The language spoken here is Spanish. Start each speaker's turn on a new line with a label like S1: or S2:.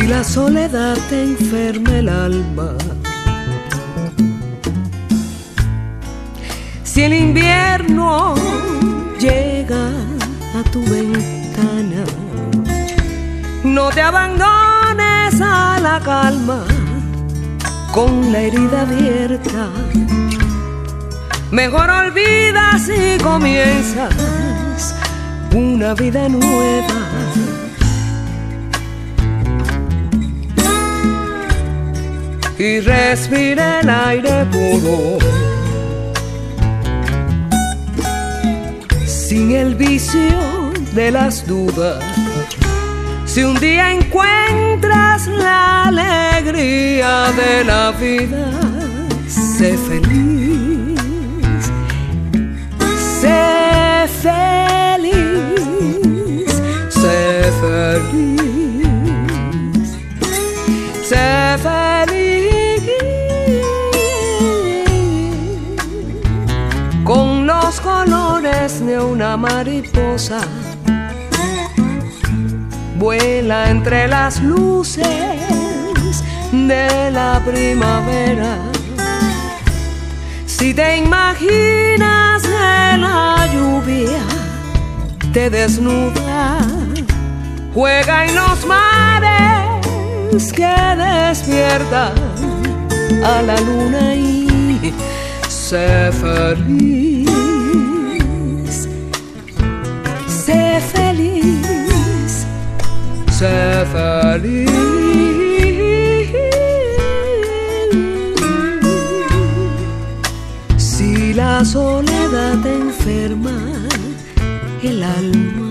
S1: la soledad te enferma el alma, si el invierno llega a tu ventana, no te abandones a la calma con la herida abierta. Mejor olvidas y comienzas una vida nueva. Y respira el aire puro, sin el vicio de las dudas. Si un día encuentras la alegría de la vida, sé feliz, sé feliz, sé feliz, sé feliz. Con los colores de una mariposa, vuela entre las luces de la primavera. Si te imaginas que la lluvia te desnuda, juega en los mares que despiertan a la luna y sé feliz, sé feliz, sé feliz. Si la soledad te enferma el alma,